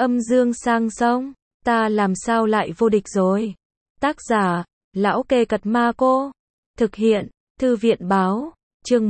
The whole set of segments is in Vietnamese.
Âm dương sang sông, ta làm sao lại vô địch rồi. Tác giả, Lão Kê Cật Ma Cô. Thực hiện, Thư viện Báo. Chương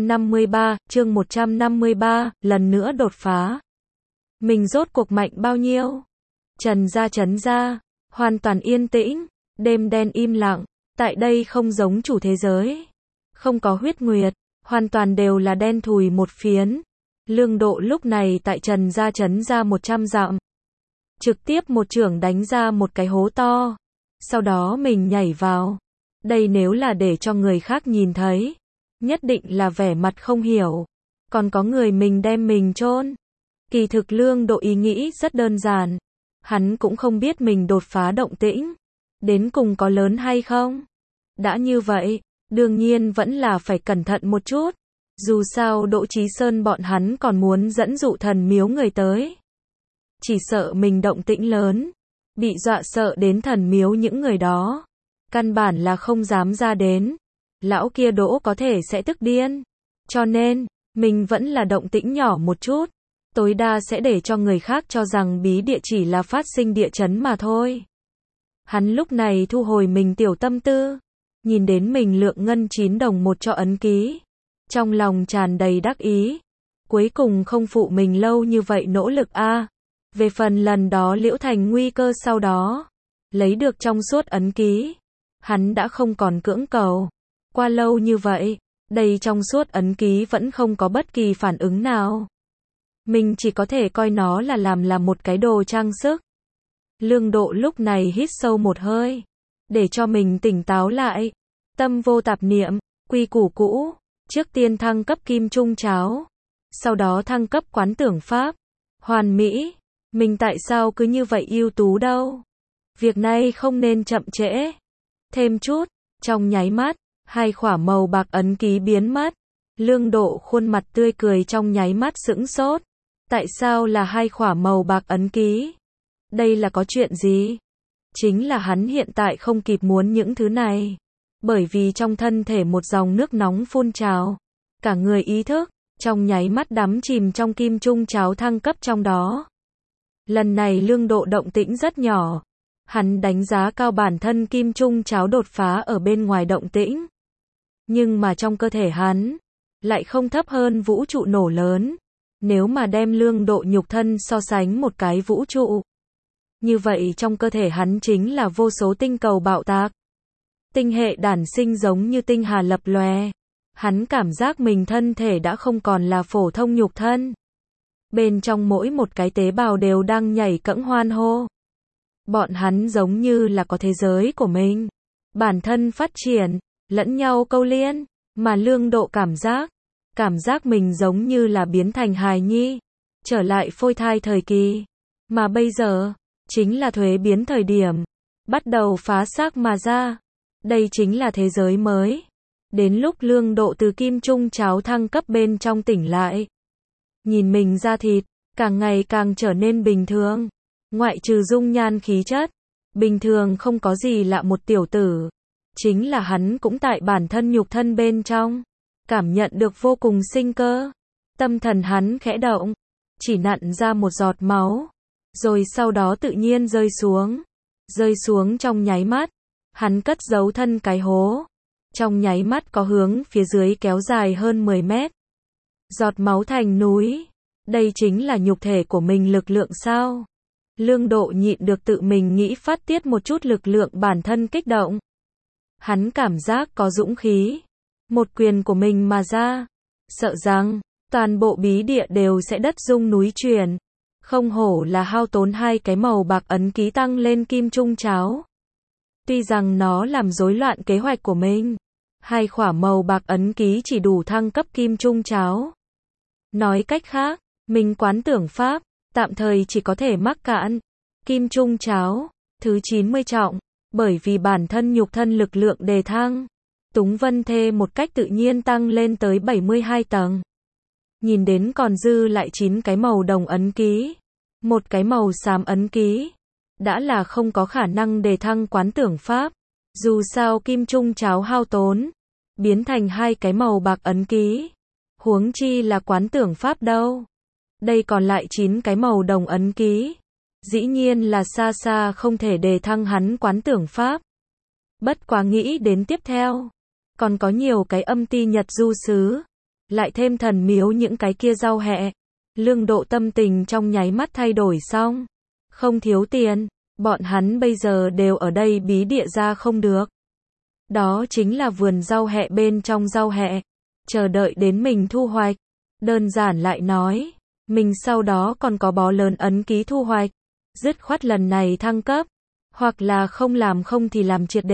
153, lần nữa đột phá. Mình rốt cuộc mạnh bao nhiêu? Trần gia, hoàn toàn yên tĩnh, đêm đen im lặng, tại đây không giống chủ thế giới. Không có huyết nguyệt, hoàn toàn đều là đen thùi một phiến. Lương Độ lúc này tại Trần gia 100 dặm. Trực tiếp một chưởng đánh ra một cái hố to. Sau đó mình nhảy vào. Đây nếu là để cho người khác nhìn thấy, nhất định là vẻ mặt không hiểu. Còn có người mình đem mình chôn. Kỳ thực Lương Độ ý nghĩ rất đơn giản. Hắn cũng không biết mình đột phá động tĩnh đến cùng có lớn hay không. Đã như vậy, đương nhiên vẫn là phải cẩn thận một chút. Dù sao Đỗ Chí Sơn bọn hắn còn muốn dẫn dụ thần miếu người tới. Chỉ sợ mình động tĩnh lớn, bị dọa sợ đến thần miếu những người đó. Căn bản là không dám ra đến. Lão kia Đỗ có thể sẽ tức điên. Cho nên, mình vẫn là động tĩnh nhỏ một chút. Tối đa sẽ để cho người khác cho rằng bí địa chỉ là phát sinh địa chấn mà thôi. Hắn lúc này thu hồi mình tiểu tâm tư. Nhìn đến mình lượng ngân 9 đồng một cho ấn ký. Trong lòng tràn đầy đắc ý. Cuối cùng không phụ mình lâu như vậy nỗ lực a. Về phần lần đó Liễu Thành nguy cơ sau đó. Lấy được trong suốt ấn ký. Hắn đã không còn cưỡng cầu. Qua lâu như vậy, đây trong suốt ấn ký vẫn không có bất kỳ phản ứng nào. Mình chỉ có thể coi nó là làm một cái đồ trang sức. Lương Độ lúc này hít sâu một hơi. Để cho mình tỉnh táo lại. Tâm vô tạp niệm, quy củ cũ. Trước tiên thăng cấp kim trung cháo. Sau đó thăng cấp quán tưởng pháp. Hoàn mỹ. Mình tại sao cứ như vậy ưu tú đâu. Việc này không nên chậm trễ. Thêm chút. Trong nháy mắt, hai khỏa màu bạc ấn ký biến mất. Lương Độ khuôn mặt tươi cười trong nháy mắt sững sốt. Tại sao là hai khỏa màu bạc ấn ký? Đây là có chuyện gì? Chính là hắn hiện tại không kịp muốn những thứ này. Bởi vì trong thân thể một dòng nước nóng phun trào. Cả người ý thức, trong nháy mắt đắm chìm trong kim trung cháo thăng cấp trong đó. Lần này Lương Độ động tĩnh rất nhỏ. Hắn đánh giá cao bản thân kim trung cháo đột phá ở bên ngoài động tĩnh. Nhưng mà trong cơ thể hắn, lại không thấp hơn vũ trụ nổ lớn. Nếu mà đem Lương Độ nhục thân so sánh một cái vũ trụ. Như vậy trong cơ thể hắn chính là vô số tinh cầu bạo tạc. Tinh hệ đản sinh giống như tinh hà lập lòe. Hắn cảm giác mình thân thể đã không còn là phổ thông nhục thân. Bên trong mỗi một cái tế bào đều đang nhảy cẫng hoan hô. Bọn hắn giống như là có thế giới của mình. Bản thân phát triển, lẫn nhau câu liên. Mà Lương Độ cảm giác mình giống như là biến thành hài nhi. Trở lại phôi thai thời kỳ. Mà bây giờ, chính là thuế biến thời điểm. Bắt đầu phá xác mà ra. Đây chính là thế giới mới. Đến lúc Lương Độ từ kim trung cháo thăng cấp bên trong tỉnh lại. Nhìn mình da thịt, càng ngày càng trở nên bình thường. Ngoại trừ dung nhan khí chất. Bình thường không có gì lạ một tiểu tử. Chính là hắn cũng tại bản thân nhục thân bên trong. Cảm nhận được vô cùng sinh cơ. Tâm thần hắn khẽ động. Chỉ nặn ra một giọt máu. Rồi sau đó tự nhiên rơi xuống. Rơi xuống trong nháy mắt. Hắn cất giấu thân cái hố. Trong nháy mắt có hướng phía dưới kéo dài hơn 10 mét. Giọt máu thành núi. Đây chính là nhục thể của mình lực lượng sao? Lương Độ nhịn được tự mình nghĩ phát tiết một chút lực lượng bản thân kích động. Hắn cảm giác có dũng khí. Một quyền của mình mà ra. Sợ rằng, toàn bộ bí địa đều sẽ đất rung núi chuyển. Không hổ là hao tốn hai cái màu bạc ấn ký tăng lên kim trung cháo. Tuy rằng nó làm rối loạn kế hoạch của mình. Hai khỏa màu bạc ấn ký chỉ đủ thăng cấp kim trung cháo. Nói cách khác, mình quán tưởng pháp, tạm thời chỉ có thể mắc cạn. Kim trung cháo, thứ 90 trọng, bởi vì bản thân nhục thân lực lượng đề thăng. Túng Vân Thê một cách tự nhiên tăng lên tới 72 tầng. Nhìn đến còn dư lại 9 cái màu đồng ấn ký. Một cái màu xám ấn ký. Đã là không có khả năng đề thăng quán tưởng pháp. Dù sao kim trung cháo hao tốn. Biến thành hai cái màu bạc ấn ký. Huống chi là quán tưởng pháp đâu. Đây còn lại 9 cái màu đồng ấn ký. Dĩ nhiên là xa xa không thể đề thăng hắn quán tưởng pháp. Bất quá nghĩ đến tiếp theo, còn có nhiều cái âm ti Nhật du xứ, lại thêm thần miếu những cái kia rau hẹ. Lương Độ tâm tình trong nháy mắt thay đổi xong. Không thiếu tiền, bọn hắn bây giờ đều ở đây bí địa ra không được. Đó chính là vườn rau hẹ bên trong rau hẹ, chờ đợi đến mình thu hoạch. Đơn giản lại nói, mình sau đó còn có bó lớn ấn ký thu hoạch. Dứt khoát lần này thăng cấp, hoặc là không làm không thì làm triệt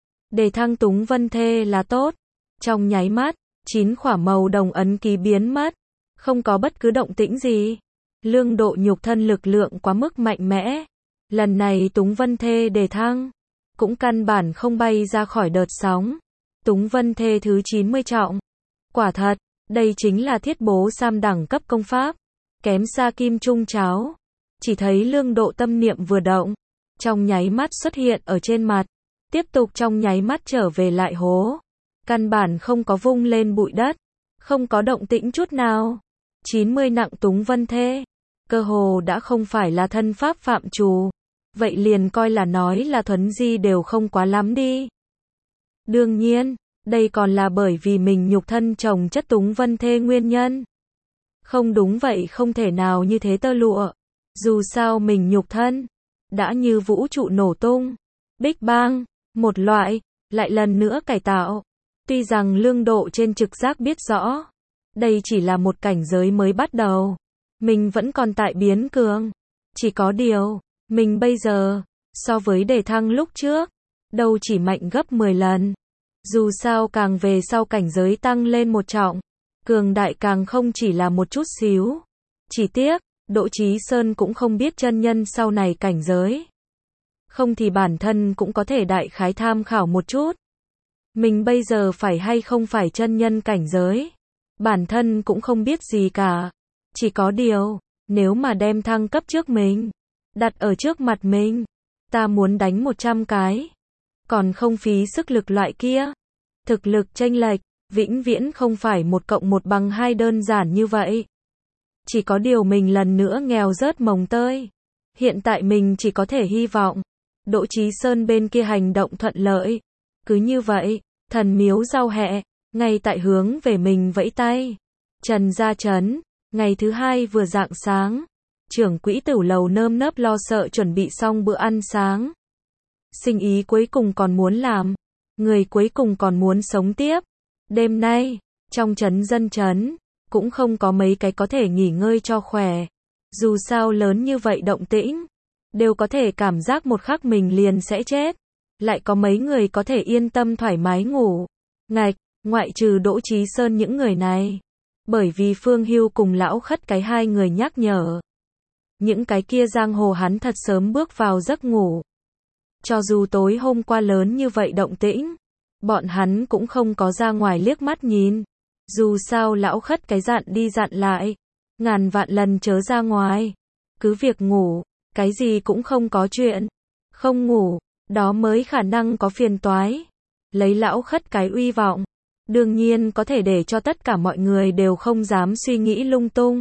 để thăng Túng Vân Thê là tốt. Trong nháy mắt, 9 khỏa màu đồng ấn ký biến mất, không có bất cứ động tĩnh gì. Lương Độ nhục thân lực lượng quá mức mạnh mẽ. Lần này Túng Vân Thê đề thăng, cũng căn bản không bay ra khỏi đợt sóng. Túng Vân Thê thứ 90 trọng. Quả thật, đây chính là thiết bố sam đẳng cấp công pháp, kém xa kim trung cháo. Chỉ thấy Lương Độ tâm niệm vừa động, trong nháy mắt xuất hiện ở trên mặt, tiếp tục trong nháy mắt trở về lại hố. Căn bản không có vung lên bụi đất, không có động tĩnh chút nào. 90 nặng Túng Vân Thê, cơ hồ đã không phải là thân pháp phạm trù. Vậy liền coi là nói là thuấn di đều không quá lắm đi. Đương nhiên, đây còn là bởi vì mình nhục thân trồng chất Túng Vân Thê nguyên nhân. Không đúng vậy không thể nào như thế tơ lụa. Dù sao mình nhục thân đã như vũ trụ nổ tung, Big Bang, một loại, lại lần nữa cải tạo. Tuy rằng Lương Độ trên trực giác biết rõ, đây chỉ là một cảnh giới mới bắt đầu. Mình vẫn còn tại biến cường. Chỉ có điều, mình bây giờ, so với đề thăng lúc trước, đâu chỉ mạnh gấp 10 lần. Dù sao càng về sau cảnh giới tăng lên một trọng, cường đại càng không chỉ là một chút xíu. Chỉ tiếc, Đỗ Chí Sơn cũng không biết chân nhân sau này cảnh giới. Không thì bản thân cũng có thể đại khái tham khảo một chút. Mình bây giờ phải hay không phải chân nhân cảnh giới, bản thân cũng không biết gì cả. Chỉ có điều, nếu mà đem thăng cấp trước mình, đặt ở trước mặt mình, ta muốn đánh 100 cái, còn không phí sức lực loại kia. Thực lực chênh lệch, vĩnh viễn không phải 1 cộng 1 bằng 2 đơn giản như vậy. Chỉ có điều mình lần nữa nghèo rớt mồng tơi. Hiện tại mình chỉ có thể hy vọng Đỗ Chí Sơn bên kia hành động thuận lợi. Cứ như vậy, thần miếu rau hẹ, ngay tại hướng về mình vẫy tay. Trần Gia Trấn, ngày thứ 2 vừa rạng sáng, trưởng quỹ Tửu Lầu nơm nớp lo sợ chuẩn bị xong bữa ăn sáng. Sinh ý cuối cùng còn muốn làm, người cuối cùng còn muốn sống tiếp. Đêm nay, trong trấn dân trấn, cũng không có mấy cái có thể nghỉ ngơi cho khỏe. Dù sao lớn như vậy động tĩnh, đều có thể cảm giác một khắc mình liền sẽ chết. Lại có mấy người có thể yên tâm thoải mái ngủ. Ngạch, ngoại trừ Đỗ Chí Sơn những người này. Bởi vì Phương Hưu cùng lão khất cái hai người nhắc nhở. Những cái kia giang hồ hắn thật sớm bước vào giấc ngủ. Cho dù tối hôm qua lớn như vậy động tĩnh, bọn hắn cũng không có ra ngoài liếc mắt nhìn. Dù sao lão khất cái dặn đi dặn lại, ngàn vạn lần chớ ra ngoài. Cứ việc ngủ, cái gì cũng không có chuyện. Không ngủ, đó mới khả năng có phiền toái. Lấy lão khất cái uy vọng, đương nhiên có thể để cho tất cả mọi người đều không dám suy nghĩ lung tung.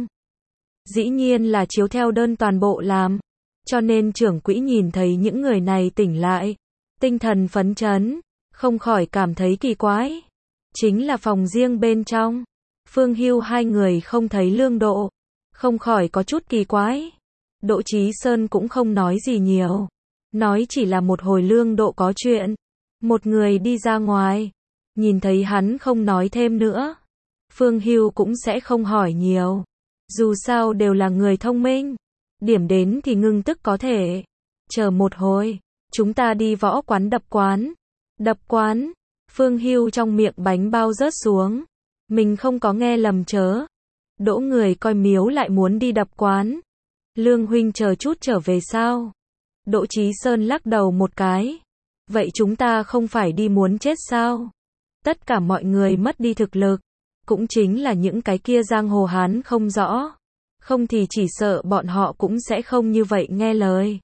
Dĩ nhiên là chiếu theo đơn toàn bộ làm. Cho nên trưởng quỹ nhìn thấy những người này tỉnh lại, tinh thần phấn chấn, không khỏi cảm thấy kỳ quái. Chính là phòng riêng bên trong, Phương Hưu hai người không thấy Lương Độ, không khỏi có chút kỳ quái. Đỗ Chí Sơn cũng không nói gì nhiều, nói chỉ là một hồi Lương Độ có chuyện, một người đi ra ngoài, nhìn thấy hắn không nói thêm nữa. Phương Hưu cũng sẽ không hỏi nhiều, dù sao đều là người thông minh. Điểm đến thì ngưng tức có thể. Chờ một hồi, chúng ta đi võ quán đập quán. Đập quán, Phương Hưu trong miệng bánh bao rớt xuống. Mình không có nghe lầm chớ. Đỗ người coi miếu lại muốn đi đập quán. Lương huynh chờ chút trở về sao? Đỗ Chí Sơn lắc đầu một cái. Vậy chúng ta không phải đi muốn chết sao? Tất cả mọi người mất đi thực lực. Cũng chính là những cái kia giang hồ hán không rõ. Không thì chỉ sợ bọn họ cũng sẽ không như vậy nghe lời.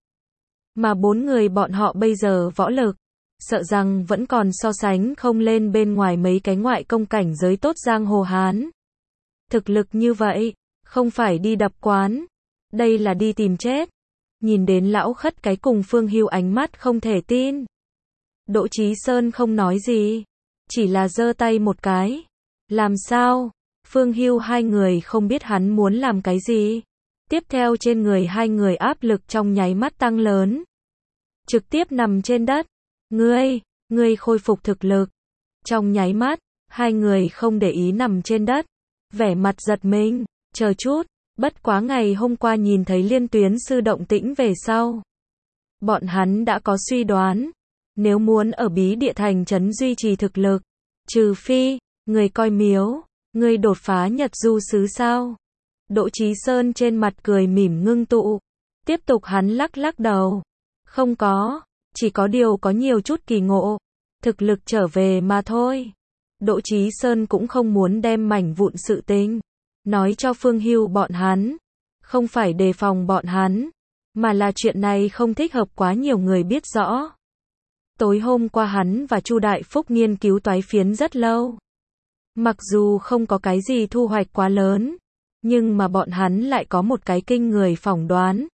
Mà 4 người bọn họ bây giờ võ lực, sợ rằng vẫn còn so sánh không lên bên ngoài mấy cái ngoại công cảnh giới tốt giang hồ hán. Thực lực như vậy, không phải đi đập quán, đây là đi tìm chết. nhìn đến lão khất cái cùng Phương Hưu ánh mắt không thể tin. Đỗ Chí Sơn không nói gì, chỉ là giơ tay một cái. Làm sao? Phương Hưu hai người không biết hắn muốn làm cái gì. Tiếp theo trên người hai người áp lực trong nháy mắt tăng lớn. Trực tiếp nằm trên đất. Ngươi khôi phục thực lực. Trong nháy mắt, hai người không để ý nằm trên đất. Vẻ mặt giật mình, chờ chút, bất quá ngày hôm qua nhìn thấy Liên Tuyến sư động tĩnh về sau. Bọn hắn đã có suy đoán. Nếu muốn ở bí địa thành trấn duy trì thực lực, trừ phi, người coi miếu, người đột phá Nhật Du Sứ sao? Đỗ Chí Sơn trên mặt cười mỉm ngưng tụ. Tiếp tục hắn lắc lắc đầu. Không có, chỉ có điều có nhiều chút kỳ ngộ. Thực lực trở về mà thôi. Đỗ Chí Sơn cũng không muốn đem mảnh vụn sự tình nói cho Phương Hưu bọn hắn. Không phải đề phòng bọn hắn, mà là chuyện này không thích hợp quá nhiều người biết rõ. Tối hôm qua hắn và Chu Đại Phúc nghiên cứu toái phiến rất lâu. Mặc dù không có cái gì thu hoạch quá lớn, nhưng mà bọn hắn lại có một cái kinh người phỏng đoán.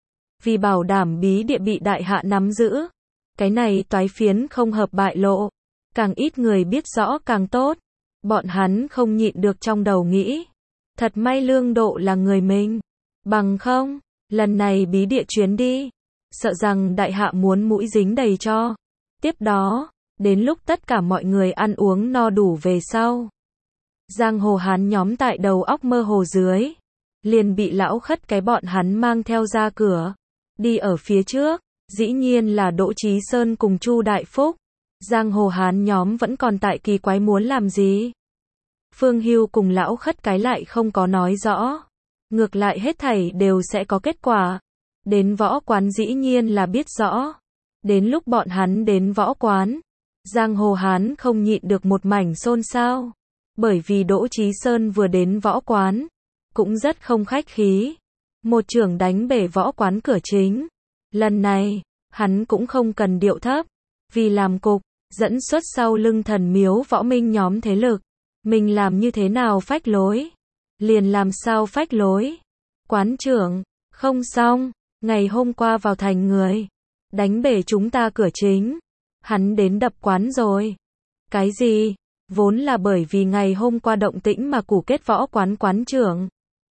Vì bảo đảm bí địa bị đại hạ nắm giữ, cái này toái phiến không hợp bại lộ, càng ít người biết rõ càng tốt. Bọn hắn không nhịn được trong đầu nghĩ, thật may Lương Độ là người mình, bằng không, lần này bí địa chuyến đi, sợ rằng đại hạ muốn mũi dính đầy cho. Tiếp đó, đến lúc tất cả mọi người ăn uống no đủ về sau, giang hồ hán nhóm tại đầu óc mơ hồ dưới, liền bị lão khất cái bọn hắn mang theo ra cửa. Đi ở phía trước, dĩ nhiên là Đỗ Chí Sơn cùng Chu Đại Phúc. Giang hồ hán nhóm vẫn còn tại kỳ quái muốn làm gì. Phương Hưu cùng lão khất cái lại không có nói rõ. Ngược lại hết thảy đều sẽ có kết quả. Đến võ quán dĩ nhiên là biết rõ. Đến lúc bọn hắn đến võ quán, giang hồ hán không nhịn được một mảnh xôn xao. Bởi vì Đỗ Chí Sơn vừa đến võ quán, cũng rất không khách khí. Một chưởng đánh bể võ quán cửa chính. Lần này, hắn cũng không cần điệu thấp, vì làm cục, dẫn xuất sau lưng thần miếu võ minh nhóm thế lực. Mình làm như thế nào phách lối, liền làm sao phách lối. Quán trưởng, không xong, ngày hôm qua vào thành người, đánh bể chúng ta cửa chính. Hắn đến đập quán rồi. Cái gì? Vốn là bởi vì ngày hôm qua động tĩnh mà củ kết võ quán quán trưởng.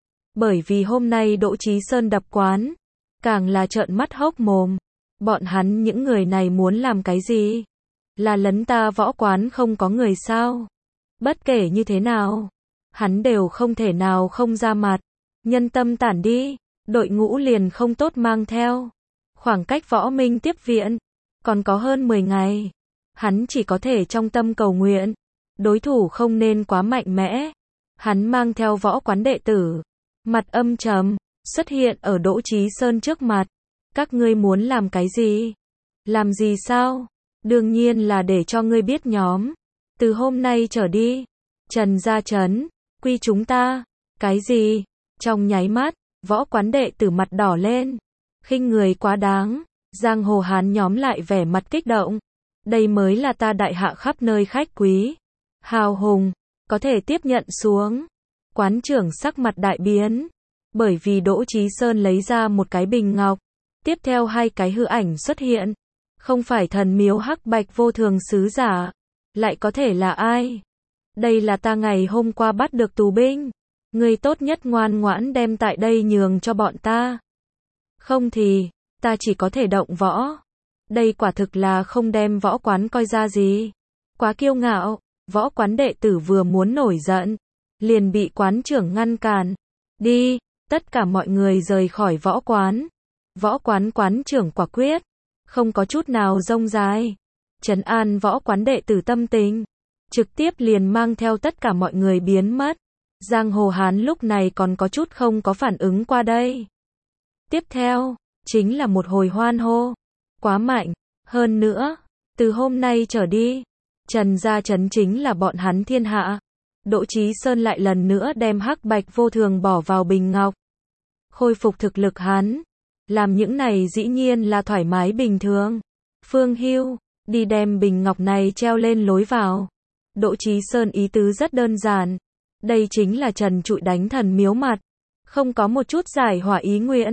Bởi vì hôm nay Đỗ Chí Sơn đập quán, càng là trợn mắt hốc mồm. Bọn hắn những người này muốn làm cái gì? Là lấn ta võ quán không có người sao? Bất kể như thế nào, hắn đều không thể nào không ra mặt. Nhân tâm tản đi, đội ngũ liền không tốt mang theo. Khoảng cách võ minh tiếp viện, còn có hơn 10 ngày. Hắn chỉ có thể trong tâm cầu nguyện, đối thủ không nên quá mạnh mẽ. Hắn mang theo võ quán đệ tử, mặt âm trầm, xuất hiện ở Đỗ Chí Sơn trước mặt. Các ngươi muốn làm cái gì? Làm gì sao? Đương nhiên là để cho ngươi biết nhóm. Từ hôm nay trở đi, Trần gia trấn, quy chúng ta. Cái gì? Trong nháy mắt, võ quán đệ tử mặt đỏ lên. Khinh người quá đáng. Giang hồ hán nhóm lại vẻ mặt kích động. Đây mới là ta đại hạ khắp nơi khách quý. Hào hùng, có thể tiếp nhận xuống. Quán trưởng sắc mặt đại biến. Bởi vì Đỗ Chí Sơn lấy ra một cái bình ngọc. Tiếp theo hai cái hư ảnh xuất hiện. Không phải thần miếu hắc bạch vô thường sứ giả. Lại có thể là ai? Đây là ta ngày hôm qua bắt được tù binh. Ngươi tốt nhất ngoan ngoãn đem tại đây nhường cho bọn ta. Không thì, ta chỉ có thể động võ. Đây quả thực là không đem võ quán coi ra gì. Quá kiêu ngạo, võ quán đệ tử vừa muốn nổi giận, liền bị quán trưởng ngăn cản. Đi, tất cả mọi người rời khỏi võ quán. Võ quán quán trưởng quả quyết, không có chút nào rông dài. Trấn an võ quán đệ tử tâm tình, trực tiếp liền mang theo tất cả mọi người biến mất. Giang hồ hán lúc này còn có chút không có phản ứng qua đây. Tiếp theo, chính là một hồi hoan hô. Quá mạnh, hơn nữa, từ hôm nay trở đi, Trần gia trấn chính là bọn hắn thiên hạ. Đỗ Chí Sơn lại lần nữa đem hắc bạch vô thường bỏ vào bình ngọc. Khôi phục thực lực hắn. Làm những này dĩ nhiên là thoải mái bình thường. Phương Hưu, đi đem bình ngọc này treo lên lối vào. Đỗ Chí Sơn ý tứ rất đơn giản. Đây chính là trần trụi đánh thần miếu mặt. Không có một chút giải hỏa ý nguyện.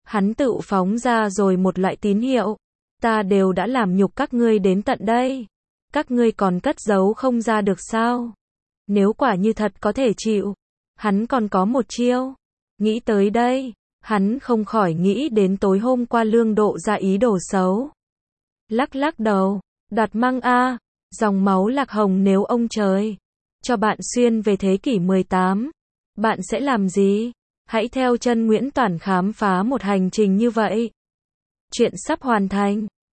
Hắn tự phóng ra rồi một loại tín hiệu. Ta đều đã làm nhục các ngươi đến tận đây. Các ngươi còn cất giấu không ra được sao? Nếu quả như thật có thể chịu, hắn còn có một chiêu. Nghĩ tới đây, hắn không khỏi nghĩ đến tối hôm qua Lương Độ ra ý đồ xấu. Lắc lắc đầu, Đạt Măng a, dòng máu Lạc Hồng nếu ông trời cho bạn xuyên về thế kỷ 18, bạn sẽ làm gì? Hãy theo chân Nguyễn Toản khám phá một hành trình như vậy. Chuyện sắp hoàn thành.